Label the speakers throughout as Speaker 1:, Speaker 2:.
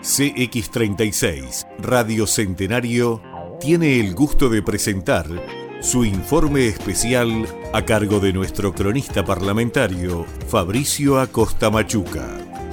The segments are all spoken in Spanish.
Speaker 1: CX36 Radio Centenario tiene el gusto de presentar su informe especial a cargo de nuestro cronista parlamentario Fabricio Acosta Machuca.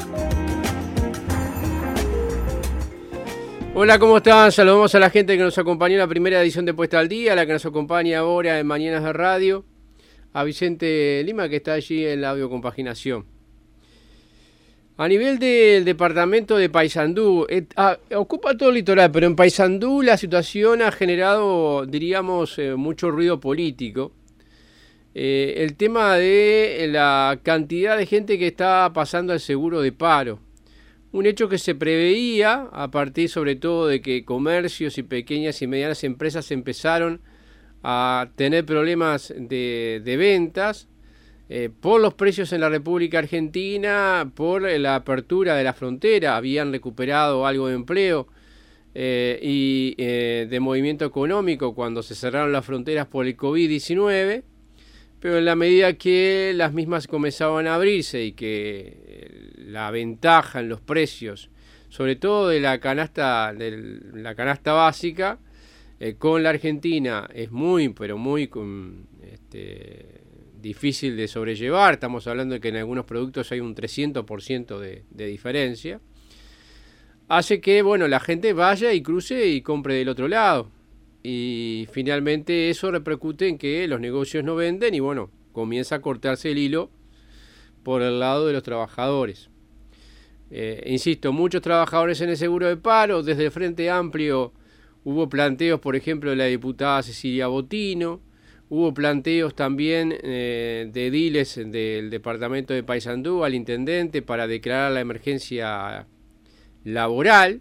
Speaker 2: Hola, ¿cómo están? Saludamos a la gente que nos acompañó en la primera edición de Puesta al Día, a la que nos acompaña ahora en Mañanas de Radio, a Vicente Lima, que está allí en la audiocompaginación. A nivel del departamento de Paysandú, ocupa todo el litoral, pero en Paysandú la situación ha generado, diríamos, mucho ruido político. El tema de la cantidad de gente que está pasando al seguro de paro. Un hecho que se preveía a partir sobre todo de que comercios y pequeñas y medianas empresas empezaron a tener problemas de ventas, por los precios en la República Argentina, por la apertura de la frontera, habían recuperado algo de empleo y de movimiento económico cuando se cerraron las fronteras por el COVID-19, pero en la medida que las mismas comenzaban a abrirse y que la ventaja en los precios, sobre todo de la canasta básica, con la Argentina es muy, pero muy difícil de sobrellevar. Estamos hablando de que en algunos productos hay un 300% de diferencia. Hace que, la gente vaya y cruce y compre del otro lado. Y finalmente eso repercute en que los negocios no venden y, comienza a cortarse el hilo por el lado de los trabajadores. Insisto, muchos trabajadores en el seguro de paro. Desde el Frente Amplio hubo planteos, por ejemplo, de la diputada Cecilia Botino. Hubo planteos también de ediles del departamento de Paysandú al intendente para declarar la emergencia laboral.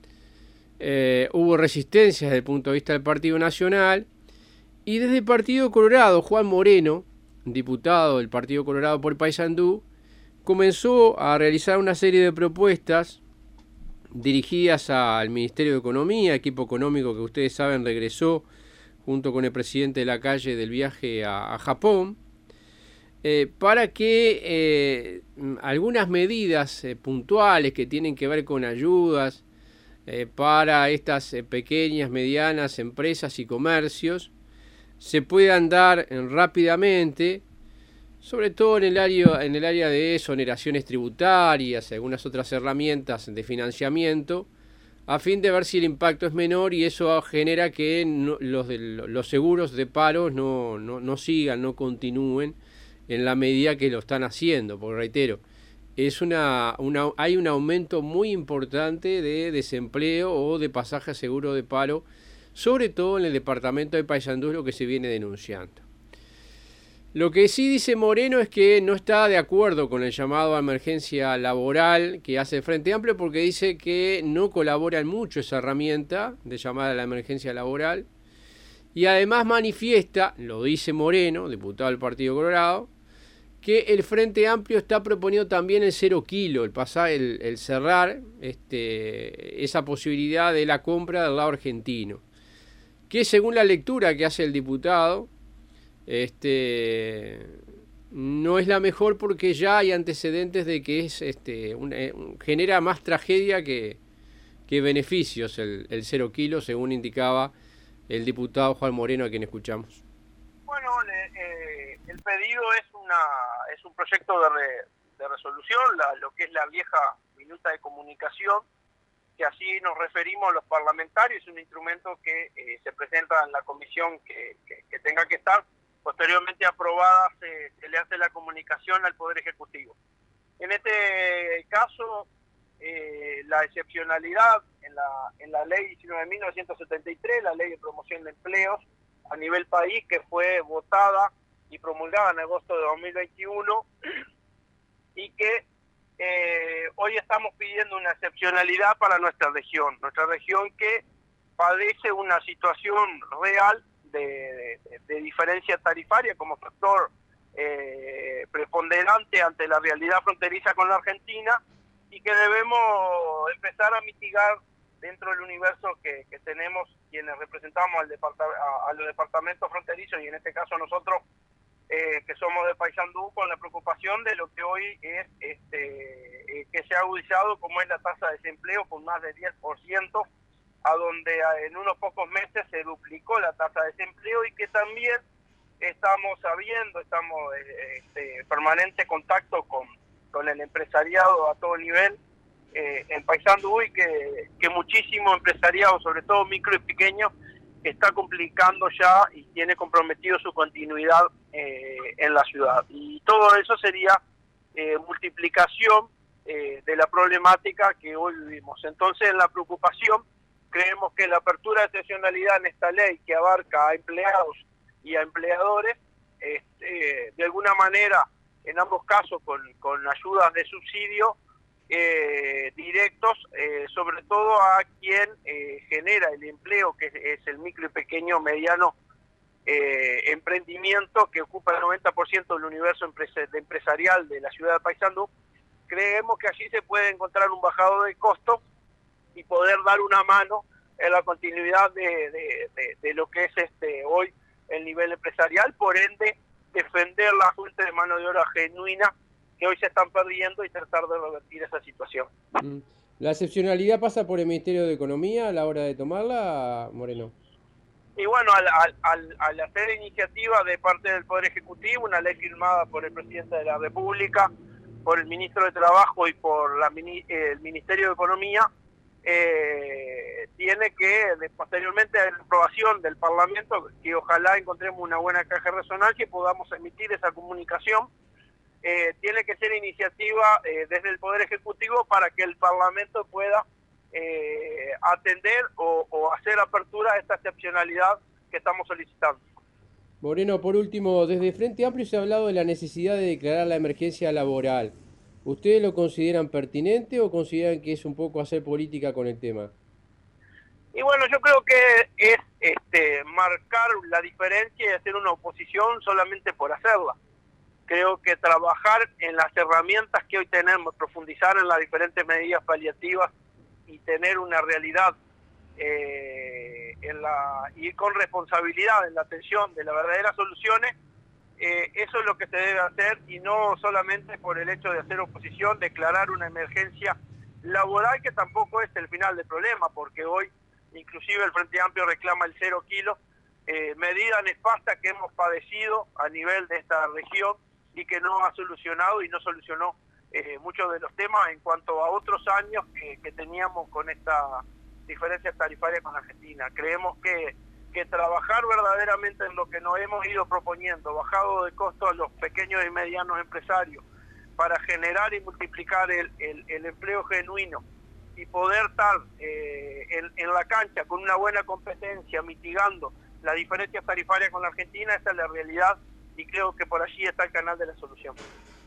Speaker 2: Hubo resistencias desde el punto de vista del Partido Nacional. Y desde el Partido Colorado, Juan Moreno, diputado del Partido Colorado por Paysandú, comenzó a realizar una serie de propuestas dirigidas al Ministerio de Economía, equipo económico que ustedes saben regresó junto con el presidente de la calle del viaje a Japón, para que algunas medidas puntuales que tienen que ver con ayudas para estas pequeñas, medianas empresas y comercios se puedan dar rápidamente, sobre todo en el área de exoneraciones tributarias, algunas otras herramientas de financiamiento, a fin de ver si el impacto es menor y eso genera que los seguros de paro no sigan, no continúen en la medida que lo están haciendo, porque reitero, hay un aumento muy importante de desempleo o de pasaje a seguro de paro, sobre todo en el departamento de Paysandú, lo que se viene denunciando. Lo que sí dice Moreno es que no está de acuerdo con el llamado a emergencia laboral que hace el Frente Amplio porque dice que no colabora en mucho esa herramienta de llamada a la emergencia laboral y además manifiesta, lo dice Moreno, diputado del Partido Colorado, que el Frente Amplio está proponiendo también el 0 kilo, el cerrar esa posibilidad de la compra del lado argentino, que según la lectura que hace el diputado, no es la mejor porque ya hay antecedentes de que genera más tragedia que beneficios el 0 kilo, según indicaba el diputado Juan Moreno, a quien escuchamos.
Speaker 3: Bueno, el pedido es un proyecto de resolución, lo que es la vieja minuta de comunicación, que así nos referimos los parlamentarios, es un instrumento que se presenta en la comisión que tenga que estar. Posteriormente aprobada, se le hace la comunicación al Poder Ejecutivo. En este caso, la excepcionalidad en la ley 19.973, la ley de promoción de empleos a nivel país, que fue votada y promulgada en agosto de 2021, y que hoy estamos pidiendo una excepcionalidad para nuestra región que padece una situación real de diferencia tarifaria como factor preponderante ante la realidad fronteriza con la Argentina y que debemos empezar a mitigar dentro del universo que tenemos quienes representamos a los departamentos fronterizos y en este caso nosotros que somos de Paysandú, con la preocupación de lo que hoy es que se ha agudizado, como es la tasa de desempleo, con más de 10%, a donde en unos pocos meses se duplicó la tasa de desempleo, y que también estamos en permanente contacto con el empresariado a todo nivel en Paysandú, y que muchísimo empresariado, sobre todo micro y pequeño, está complicando ya y tiene comprometido su continuidad en la ciudad. Y todo eso sería multiplicación de la problemática que hoy vivimos. Entonces, en la preocupación, creemos que la apertura de excepcionalidad en esta ley, que abarca a empleados y a empleadores, de alguna manera, en ambos casos con ayudas de subsidio directos, sobre todo a quien genera el empleo, que es el micro y pequeño mediano emprendimiento, que ocupa el 90% del universo empresarial de la ciudad de Paysandú. Creemos que allí se puede encontrar un bajado de costo y poder dar una mano en la continuidad de lo que es hoy el nivel empresarial, por ende defender la fuente de mano de obra genuina que hoy se están perdiendo y tratar de revertir esa situación.
Speaker 2: ¿La excepcionalidad pasa por el Ministerio de Economía a la hora de tomarla, Moreno?
Speaker 3: Y bueno, al hacer iniciativa de parte del Poder Ejecutivo, una ley firmada por el Presidente de la República, por el Ministro de Trabajo y por el Ministerio de Economía, tiene que, posteriormente a la aprobación del Parlamento, que ojalá encontremos una buena caja de resonancia y podamos emitir esa comunicación, tiene que ser iniciativa desde el Poder Ejecutivo para que el Parlamento pueda atender o hacer apertura a esta excepcionalidad que estamos solicitando.
Speaker 2: Moreno, por último, desde Frente Amplio se ha hablado de la necesidad de declarar la emergencia laboral. ¿Ustedes lo consideran pertinente o consideran que es un poco hacer política con el tema?
Speaker 3: Y bueno, yo creo que es marcar la diferencia y hacer una oposición solamente por hacerla. Creo que trabajar en las herramientas que hoy tenemos, profundizar en las diferentes medidas paliativas y tener una realidad y con responsabilidad en la atención de las verdaderas soluciones, eso es lo que se debe hacer, y no solamente por el hecho de hacer oposición, declarar una emergencia laboral, que tampoco es el final del problema, porque hoy inclusive el Frente Amplio reclama el 0 kilos, medida nefasta que hemos padecido a nivel de esta región y que no ha solucionado y no solucionó muchos de los temas en cuanto a otros años que teníamos con esta diferencias tarifarias con Argentina. Creemos que trabajar verdaderamente en lo que nos hemos ido proponiendo, bajado de costo a los pequeños y medianos empresarios, para generar y multiplicar el empleo genuino y poder estar en la cancha con una buena competencia, mitigando las diferencias tarifarias con la Argentina, esa es la realidad, y creo que por allí está el canal de la solución.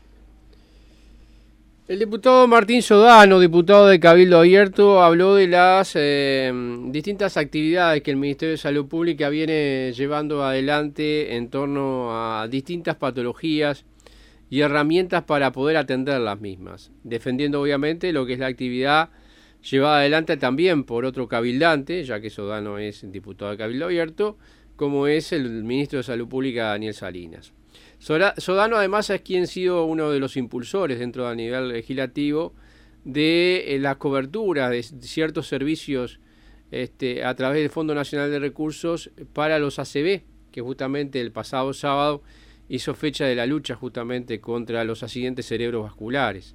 Speaker 2: El diputado Martín Sodano, diputado de Cabildo Abierto, habló de las distintas actividades que el Ministerio de Salud Pública viene llevando adelante en torno a distintas patologías y herramientas para poder atender las mismas, defendiendo obviamente lo que es la actividad llevada adelante también por otro cabildante, ya que Sodano es diputado de Cabildo Abierto, como es el ministro de Salud Pública, Daniel Salinas. Sodano además es quien ha sido uno de los impulsores dentro del nivel legislativo de la cobertura de ciertos servicios a través del Fondo Nacional de Recursos para los ACV, que justamente el pasado sábado hizo fecha de la lucha justamente contra los accidentes cerebrovasculares.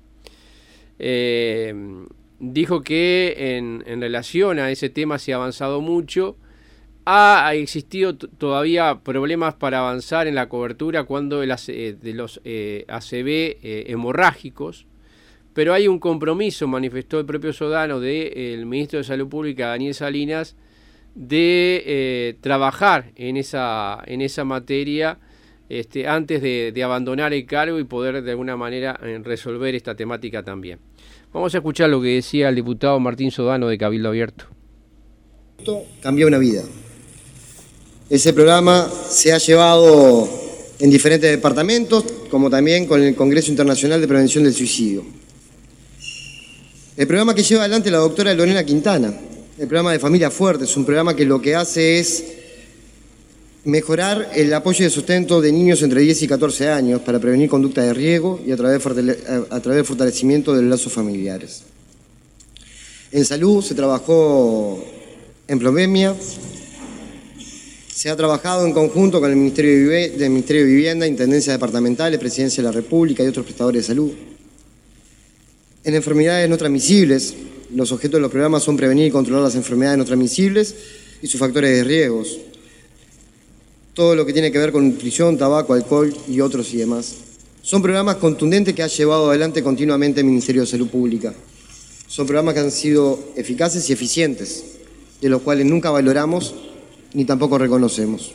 Speaker 2: Dijo que en relación a ese tema se ha avanzado mucho. Ha existido todavía problemas para avanzar en la cobertura de los ACV hemorrágicos, pero hay un compromiso, manifestó el propio Sodano, del ministro de Salud Pública, Daniel Salinas, de trabajar en esa materia antes de abandonar el cargo y poder de alguna manera resolver esta temática también. Vamos a escuchar lo que decía el diputado Martín Sodano de Cabildo Abierto.
Speaker 4: Esto cambió una vida. Ese programa se ha llevado en diferentes departamentos, como también con el Congreso Internacional de Prevención del Suicidio. El programa que lleva adelante la doctora Lorena Quintana, el programa de Familia Fuerte, es un programa que lo que hace es Mejorar el apoyo y el sustento de niños entre 10 y 14 años para prevenir conductas de riesgo y a través del fortalecimiento de los lazos familiares. En salud se trabajó en pandemia, se ha trabajado en conjunto con el Ministerio de Vivienda, Intendencias Departamentales, Presidencia de la República y otros prestadores de salud. En enfermedades no transmisibles, los objetos de los programas son prevenir y controlar las enfermedades no transmisibles y sus factores de riesgos. Todo lo que tiene que ver con nutrición, tabaco, alcohol y otros y demás. Son programas contundentes que ha llevado adelante continuamente el Ministerio de Salud Pública. Son programas que han sido eficaces y eficientes, de los cuales nunca valoramos ni tampoco reconocemos.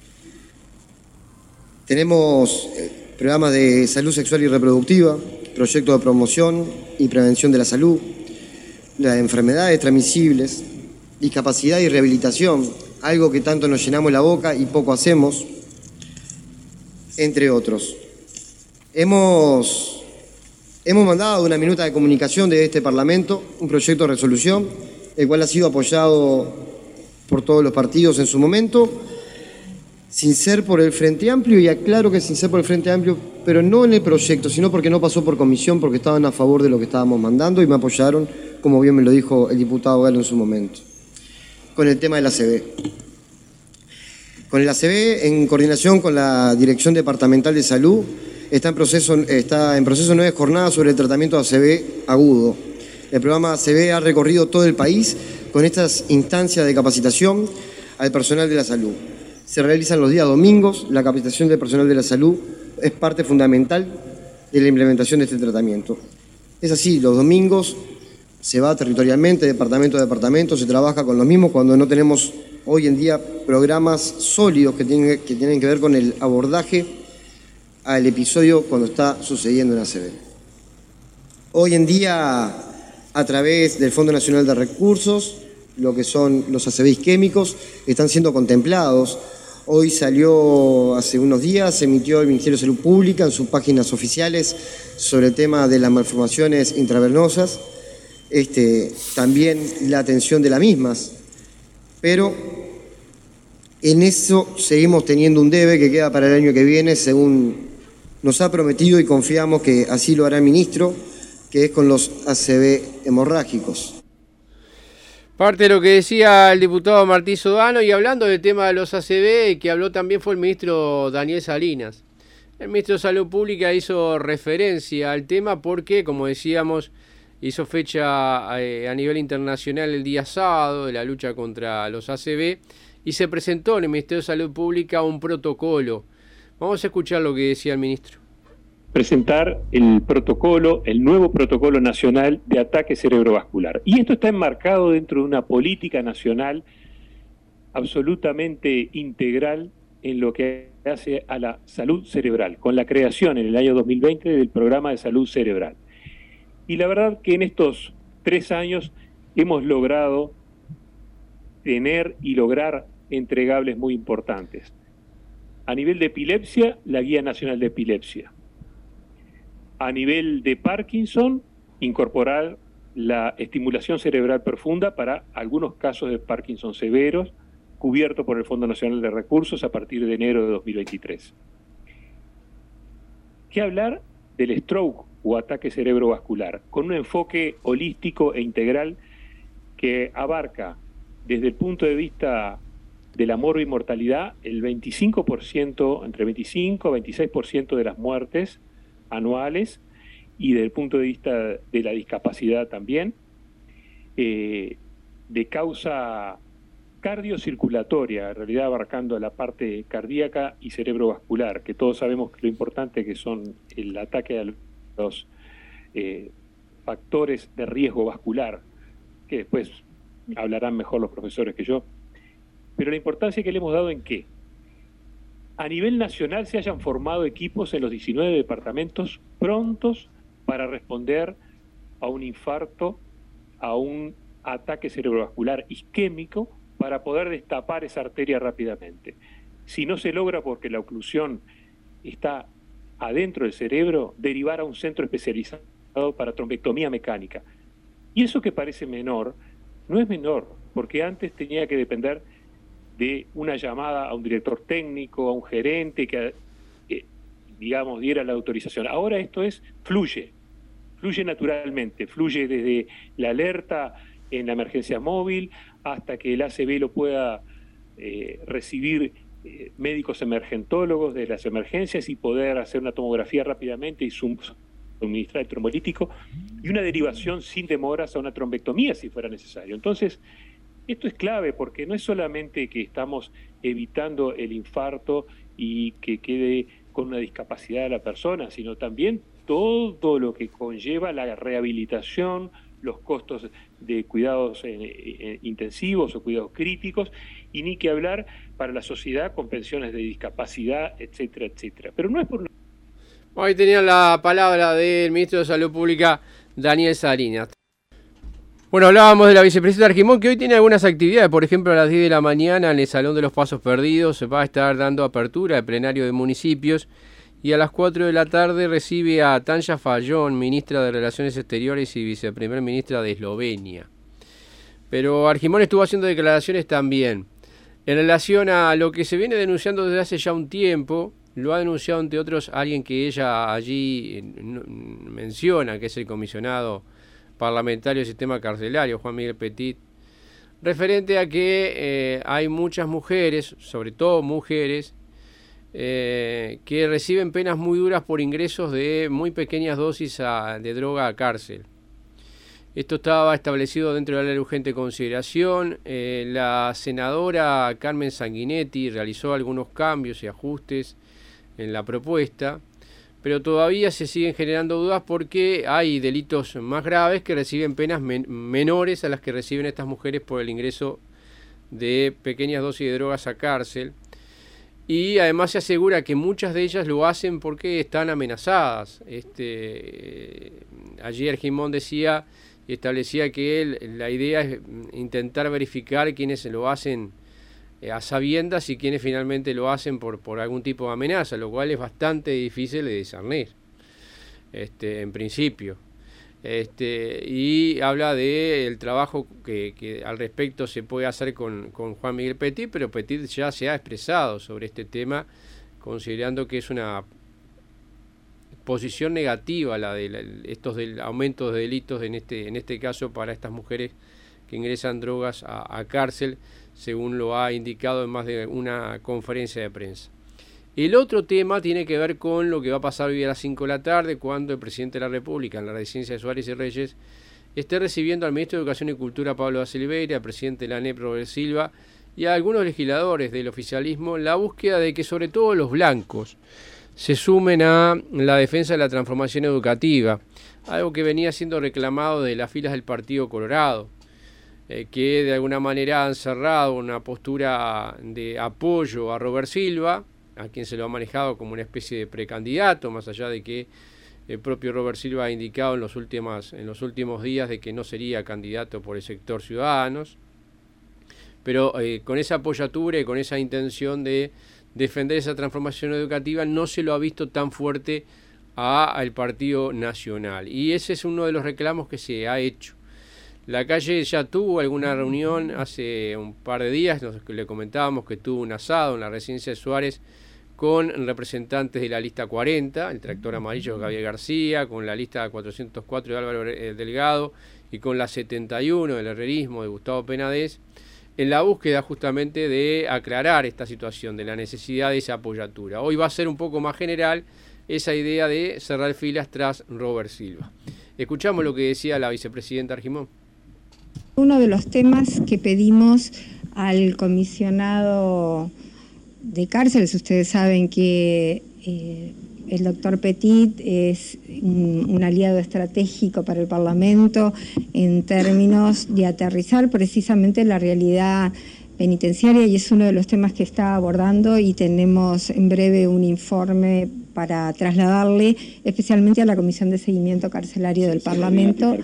Speaker 4: Tenemos programas de salud sexual y reproductiva, proyectos de promoción y prevención de la salud, las enfermedades transmisibles, discapacidad y rehabilitación, algo que tanto nos llenamos la boca y poco hacemos, entre otros. Hemos mandado una minuta de comunicación de este Parlamento, un proyecto de resolución, el cual ha sido apoyado por todos los partidos en su momento, sin ser por el Frente Amplio, y aclaro que sin ser por el Frente Amplio, pero no en el proyecto, sino porque no pasó por comisión, porque estaban a favor de lo que estábamos mandando y me apoyaron, como bien me lo dijo el diputado Galo en su momento. Con el tema del ACV. Con el ACV, en coordinación con la Dirección Departamental de Salud, está en proceso 9 jornadas sobre el tratamiento de ACV agudo. El programa ACV ha recorrido todo el país con estas instancias de capacitación al personal de la salud. Se realizan los días domingos, la capacitación del personal de la salud es parte fundamental de la implementación de este tratamiento. Es así, los domingos se va territorialmente, departamento a departamento, se trabaja con los mismos cuando no tenemos hoy en día programas sólidos que tienen que ver con el abordaje al episodio cuando está sucediendo en ACV. Hoy en día, a través del Fondo Nacional de Recursos, lo que son los ACV isquémicos, están siendo contemplados. Hoy salió, hace unos días, se emitió el Ministerio de Salud Pública en sus páginas oficiales sobre el tema de las malformaciones intravenosas, también la atención de las mismas, pero en eso seguimos teniendo un debe que queda para el año que viene, según nos ha prometido y confiamos que así lo hará el ministro, que es con los ACV hemorrágicos.
Speaker 2: Parte de lo que decía el diputado Martín Sodano, y hablando del tema de los ACV, que habló también fue el ministro Daniel Salinas. El ministro de Salud Pública hizo referencia al tema porque, como decíamos, hizo fecha a nivel internacional el día sábado de la lucha contra los ACV y se presentó en el Ministerio de Salud Pública un protocolo. Vamos a escuchar lo que decía el ministro.
Speaker 5: Presentar el protocolo, el nuevo protocolo nacional de ataque cerebrovascular. Y esto está enmarcado dentro de una política nacional absolutamente integral en lo que hace a la salud cerebral, con la creación en el año 2020 del programa de salud cerebral. Y la verdad que en estos 3 años hemos logrado tener y lograr entregables muy importantes. A nivel de epilepsia, la Guía Nacional de Epilepsia. A nivel de Parkinson, incorporar la estimulación cerebral profunda para algunos casos de Parkinson severos, cubierto por el Fondo Nacional de Recursos a partir de enero de 2023. ¿Qué hablar del stroke o ataque cerebrovascular? Con un enfoque holístico e integral que abarca desde el punto de vista de la morbimortalidad el 25%, entre 25 y 26% de las muertes anuales, y desde el punto de vista de la discapacidad también, de causa cardiocirculatoria, en realidad abarcando la parte cardíaca y cerebrovascular, que todos sabemos lo importante que son el ataque a los factores de riesgo vascular, que después hablarán mejor los profesores que yo. Pero la importancia que le hemos dado en qué. A nivel nacional se hayan formado equipos en los 19 departamentos prontos para responder a un infarto, a un ataque cerebrovascular isquémico, para poder destapar esa arteria rápidamente. Si no se logra porque la oclusión está adentro del cerebro, derivar a un centro especializado para trombectomía mecánica. Y eso que parece menor, no es menor, porque antes tenía que depender de una llamada a un director técnico, a un gerente que digamos, diera la autorización. Ahora esto fluye naturalmente, fluye desde la alerta en la emergencia móvil hasta que el ACB lo pueda recibir médicos emergentólogos de las emergencias y poder hacer una tomografía rápidamente y suministrar el trombolítico y una derivación sin demoras a una trombectomía si fuera necesario. Entonces, esto es clave porque no es solamente que estamos evitando el infarto y que quede con una discapacidad de la persona, sino también todo lo que conlleva la rehabilitación, los costos de cuidados intensivos o cuidados críticos, y ni que hablar para la sociedad con pensiones de discapacidad, etcétera, etcétera. Pero no es por...
Speaker 2: Hoy tenía la palabra del ministro de Salud Pública, Daniel Salinas. Bueno, hablábamos de la vicepresidenta Argimón, que hoy tiene algunas actividades. Por ejemplo, a las 10 de la mañana en el Salón de los Pasos Perdidos se va a estar dando apertura al plenario de municipios. Y a las 4 de la tarde recibe a Tanja Fajon, ministra de Relaciones Exteriores y viceprimer ministra de Eslovenia. Pero Argimón estuvo haciendo declaraciones también en relación a lo que se viene denunciando desde hace ya un tiempo. Lo ha denunciado, entre otros, alguien que ella allí menciona, que es el comisionado parlamentario del sistema carcelario, Juan Miguel Petit, referente a que hay muchas mujeres, sobre todo mujeres, que reciben penas muy duras por ingresos de muy pequeñas dosis de droga a cárcel. Esto estaba establecido dentro de la ley de urgente consideración. La senadora Carmen Sanguinetti realizó algunos cambios y ajustes en la propuesta, pero todavía se siguen generando dudas porque hay delitos más graves que reciben penas menores a las que reciben estas mujeres por el ingreso de pequeñas dosis de drogas a cárcel. Y además se asegura que muchas de ellas lo hacen porque están amenazadas. Ayer Argimón decía y establecía que la idea es intentar verificar quiénes lo hacen a sabiendas y quienes finalmente lo hacen por algún tipo de amenaza, lo cual es bastante difícil de discernir, en principio. Y habla del trabajo que al respecto se puede hacer con Juan Miguel Petit, pero Petit ya se ha expresado sobre este tema, considerando que es una posición negativa la de estos aumentos de delitos en este caso para estas mujeres que ingresan drogas a cárcel, según lo ha indicado en más de una conferencia de prensa. El otro tema tiene que ver con lo que va a pasar hoy a las 5 de la tarde, cuando el presidente de la República, en la residencia de Suárez y Reyes, esté recibiendo al ministro de Educación y Cultura, Pablo da Silveira, al presidente de la ANEP, Robert Silva, y a algunos legisladores del oficialismo, la búsqueda de que sobre todo los blancos se sumen a la defensa de la transformación educativa, algo que venía siendo reclamado de las filas del Partido Colorado, que de alguna manera han cerrado una postura de apoyo a Robert Silva, a quien se lo ha manejado como una especie de precandidato, más allá de que el propio Robert Silva ha indicado en los últimos días de que no sería candidato por el sector Ciudadanos, pero con esa apoyatura y con esa intención de defender esa transformación educativa no se lo ha visto tan fuerte al Partido Nacional, y ese es uno de los reclamos que se ha hecho. La Calle ya tuvo alguna reunión hace un par de días, le comentábamos que tuvo un asado en la residencia de Suárez con representantes de la lista 40, el tractor amarillo de Gabriel García, con la lista 404 de Álvaro Delgado y con la 71 del herrerismo de Gustavo Penades, en la búsqueda justamente de aclarar esta situación, de la necesidad de esa apoyatura. Hoy va a ser un poco más general esa idea de cerrar filas tras Robert Silva. Escuchamos lo que decía la vicepresidenta Argimón.
Speaker 6: Uno de los temas que pedimos al comisionado de cárceles, ustedes saben que el doctor Petit es un aliado estratégico para el Parlamento en términos de aterrizar precisamente la realidad penitenciaria, y es uno de los temas que está abordando, y tenemos en breve un informe para trasladarle especialmente a la Comisión de Seguimiento Carcelario del Parlamento.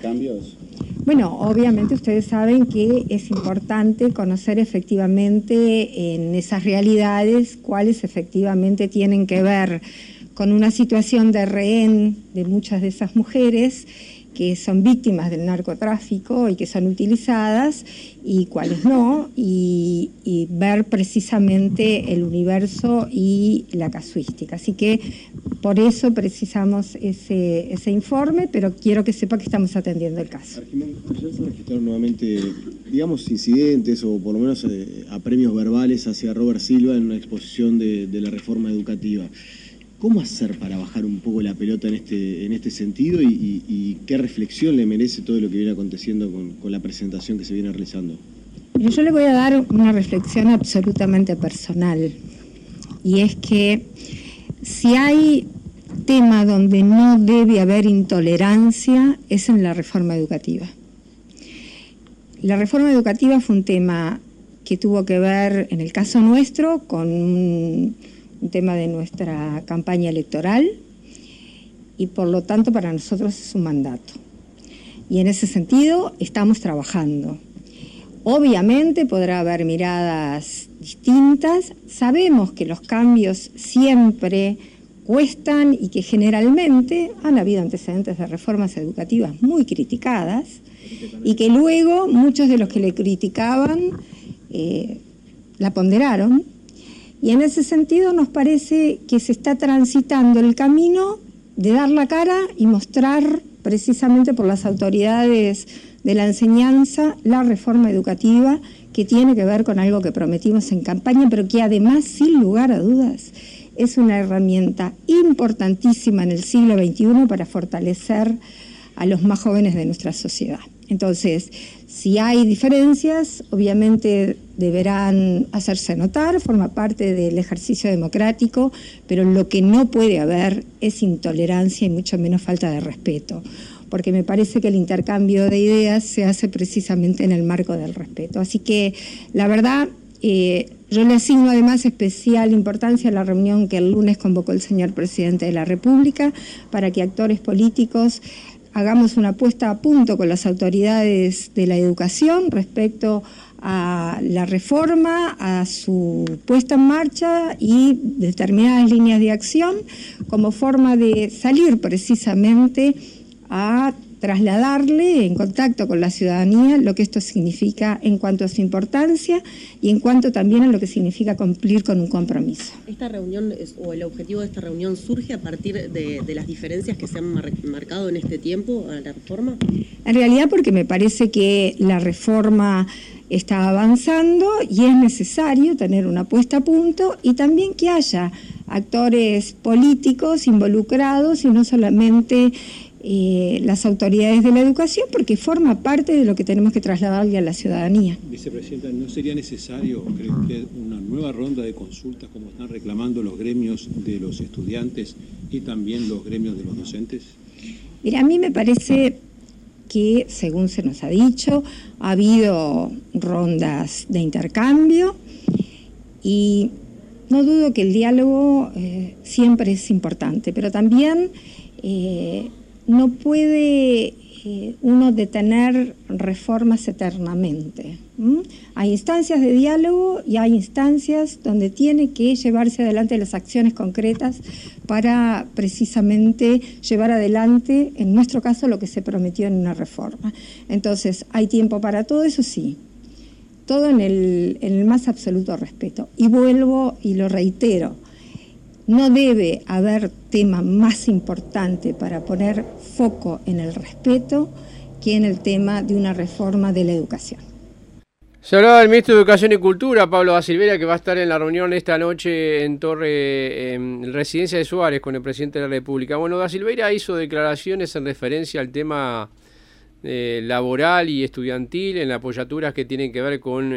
Speaker 6: Bueno, obviamente ustedes saben que es importante conocer efectivamente en esas realidades cuáles efectivamente tienen que ver con una situación de rehén de muchas de esas mujeres que son víctimas del narcotráfico y que son utilizadas y cuáles no, y ver precisamente el universo y la casuística. Así que por eso precisamos ese informe, pero quiero que sepa que estamos atendiendo el caso.
Speaker 7: Ayer se registraron nuevamente, digamos, incidentes o por lo menos apremios verbales hacia Robert Silva en una exposición de la reforma educativa. ¿Cómo hacer para bajar un poco la pelota en este sentido y qué reflexión le merece todo lo que viene aconteciendo con la presentación que se viene realizando?
Speaker 6: Yo le voy a dar una reflexión absolutamente personal, y es que si hay tema donde no debe haber intolerancia es en la reforma educativa. La reforma educativa fue un tema que tuvo que ver, en el caso nuestro, con un tema de nuestra campaña electoral, y por lo tanto para nosotros es un mandato. Y en ese sentido estamos trabajando. Obviamente podrá haber miradas distintas, sabemos que los cambios siempre cuestan y que generalmente han habido antecedentes de reformas educativas muy criticadas y que luego muchos de los que le criticaban la ponderaron. Y en ese sentido nos parece que se está transitando el camino de dar la cara y mostrar precisamente por las autoridades de la enseñanza la reforma educativa, que tiene que ver con algo que prometimos en campaña, pero que además, sin lugar a dudas, es una herramienta importantísima en el siglo XXI para fortalecer a los más jóvenes de nuestra sociedad. Entonces, si hay diferencias, obviamente deberán hacerse notar, forma parte del ejercicio democrático, pero lo que no puede haber es intolerancia y mucho menos falta de respeto, porque me parece que el intercambio de ideas se hace precisamente en el marco del respeto. Así que, la verdad, yo le asigno además especial importancia a la reunión que el lunes convocó el señor presidente de la República para que actores políticos hagamos una puesta a punto con las autoridades de la educación respecto a la reforma, a su puesta en marcha y determinadas líneas de acción como forma de salir precisamente a trasladarle en contacto con la ciudadanía lo que esto significa en cuanto a su importancia y en cuanto también a lo que significa cumplir con un compromiso.
Speaker 8: ¿Esta reunión o el objetivo de esta reunión surge a partir de las diferencias que se han marcado en este tiempo a la reforma?
Speaker 6: En realidad porque me parece que la reforma está avanzando y es necesario tener una puesta a punto y también que haya actores políticos involucrados y no solamente las autoridades de la educación, porque forma parte de lo que tenemos que trasladarle a la ciudadanía.
Speaker 9: Vicepresidenta, ¿no sería necesario, cree usted, una nueva ronda de consultas como están reclamando los gremios de los estudiantes y también los gremios de los docentes?
Speaker 6: Mira, a mí me parece que, según se nos ha dicho, ha habido rondas de intercambio y no dudo que el diálogo siempre es importante, pero también no puede uno detener reformas eternamente. Hay instancias de diálogo y hay instancias donde tiene que llevarse adelante las acciones concretas para precisamente llevar adelante, en nuestro caso, lo que se prometió en una reforma. Entonces, ¿hay tiempo para todo eso? Sí. Todo en el más absoluto respeto. Y vuelvo y lo reitero. No debe haber tema más importante para poner foco en el respeto que en el tema de una reforma de la educación.
Speaker 2: Se hablaba del ministro de Educación y Cultura, Pablo Da Silveira, que va a estar en la reunión esta noche en Residencia de Suárez con el presidente de la República. Bueno, Da Silveira hizo declaraciones en referencia al tema laboral y estudiantil en las apoyaturas que tienen que ver con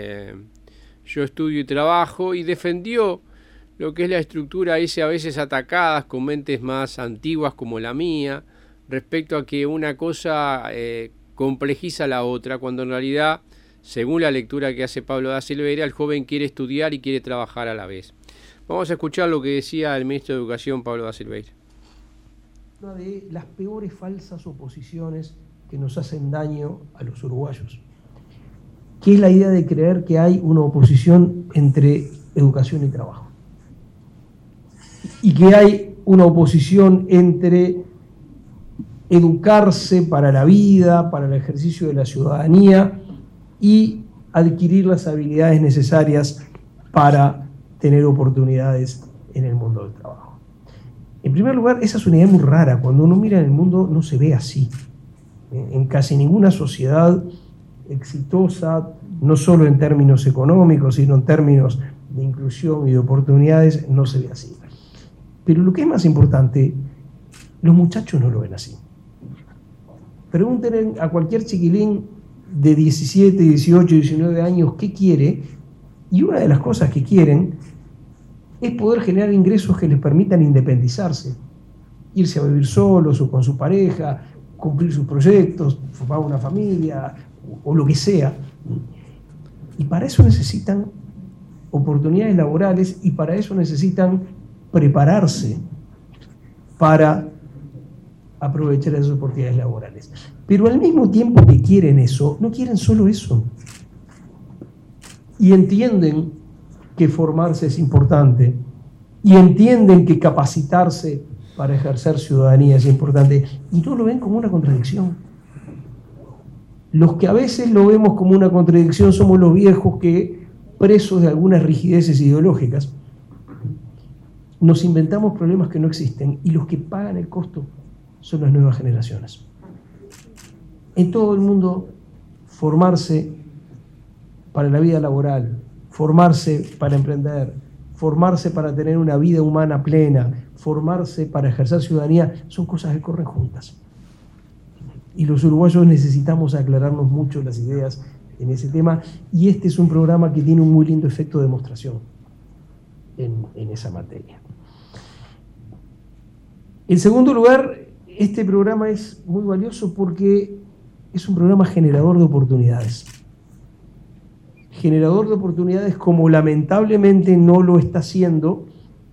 Speaker 2: Yo Estudio y Trabajo, y defendió lo que es la estructura ese a veces atacadas con mentes más antiguas como la mía, respecto a que una cosa complejiza la otra, cuando en realidad, según la lectura que hace Pablo Da Silveira, el joven quiere estudiar y quiere trabajar a la vez. Vamos a escuchar lo que decía el ministro de Educación, Pablo Da Silveira.
Speaker 10: Una de las peores falsas oposiciones que nos hacen daño a los uruguayos, que es la idea de creer que hay una oposición entre educación y trabajo, y que hay una oposición entre educarse para la vida, para el ejercicio de la ciudadanía y adquirir las habilidades necesarias para tener oportunidades en el mundo del trabajo. En primer lugar, esa es una idea muy rara. Cuando uno mira en el mundo no se ve así. En casi ninguna sociedad exitosa, no solo en términos económicos, sino en términos de inclusión y de oportunidades, no se ve así. Pero lo que es más importante, los muchachos no lo ven así. Pregúntenle a cualquier chiquilín de 17, 18, 19 años qué quiere, y una de las cosas que quieren es poder generar ingresos que les permitan independizarse, irse a vivir solos o con su pareja, cumplir sus proyectos, formar una familia o lo que sea. Y para eso necesitan oportunidades laborales y para eso necesitan prepararse para aprovechar esas oportunidades laborales. Pero al mismo tiempo que quieren eso, no quieren solo eso. Y entienden que formarse es importante y entienden que capacitarse para ejercer ciudadanía es importante y no lo ven como una contradicción. Los que a veces lo vemos como una contradicción somos los viejos que, presos de algunas rigideces ideológicas, nos inventamos problemas que no existen y los que pagan el costo son las nuevas generaciones. En todo el mundo, formarse para la vida laboral, formarse para emprender, formarse para tener una vida humana plena, formarse para ejercer ciudadanía, son cosas que corren juntas. Y los uruguayos necesitamos aclararnos mucho las ideas en ese tema, y este es un programa que tiene un muy lindo efecto de demostración en esa materia. En segundo lugar, este programa es muy valioso porque es un programa generador de oportunidades. Generador de oportunidades como lamentablemente no lo está haciendo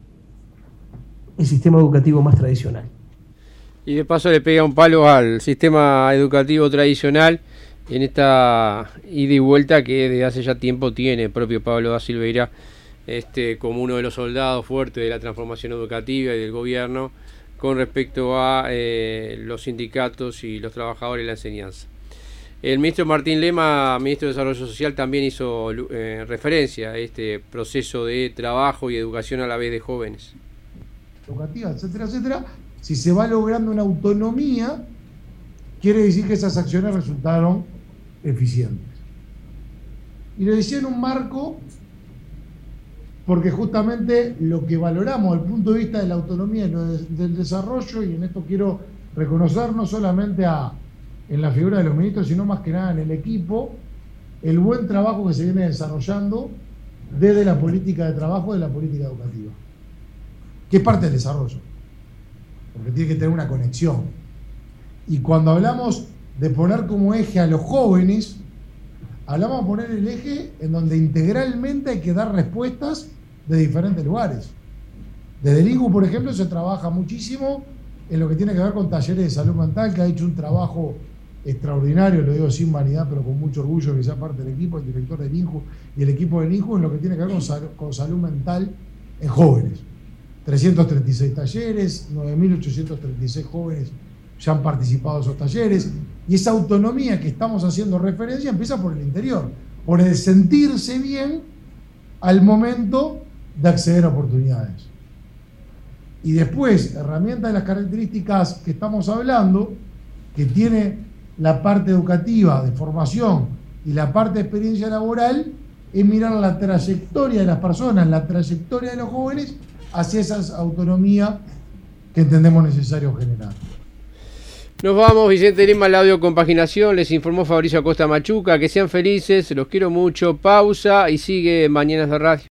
Speaker 10: el sistema educativo más tradicional.
Speaker 2: Y de paso le pega un palo al sistema educativo tradicional en esta ida y vuelta que desde hace ya tiempo tiene el propio Pablo da Silveira como uno de los soldados fuertes de la transformación educativa y del gobierno con respecto a los sindicatos y los trabajadores de la enseñanza. El ministro Martín Lema, ministro de Desarrollo Social, también hizo referencia a este proceso de trabajo y educación a la vez de jóvenes.
Speaker 11: Educativa, etcétera, etcétera. Si se va logrando una autonomía, quiere decir que esas acciones resultaron eficientes. Y lo decía en un marco porque justamente lo que valoramos desde el punto de vista de la autonomía y del desarrollo, y en esto quiero reconocer no solamente en la figura de los ministros, sino más que nada en el equipo, el buen trabajo que se viene desarrollando desde la política de trabajo, de la política educativa, que es parte del desarrollo, porque tiene que tener una conexión. Y cuando hablamos de poner como eje a los jóvenes, hablamos de poner el eje en donde integralmente hay que dar respuestas de diferentes lugares. Desde el INJU, por ejemplo, se trabaja muchísimo en lo que tiene que ver con talleres de salud mental, que ha hecho un trabajo extraordinario, lo digo sin vanidad, pero con mucho orgullo que sea parte del equipo, el director del INJU y el equipo del INJU, en lo que tiene que ver con salud mental en jóvenes. 336 talleres, 9.836 jóvenes ya han participado de esos talleres, y esa autonomía que estamos haciendo referencia empieza por el interior, por el sentirse bien al momento de acceder a oportunidades. Y después, herramientas de las características que estamos hablando, que tiene la parte educativa de formación y la parte de experiencia laboral, es mirar la trayectoria de las personas, la trayectoria de los jóvenes hacia esa autonomía que entendemos necesario generar.
Speaker 2: Nos vamos, Vicente Lima, la audiocompaginación, les informó Fabricio Acosta Machuca, que sean felices, los quiero mucho, pausa y sigue Mañanas de Radio.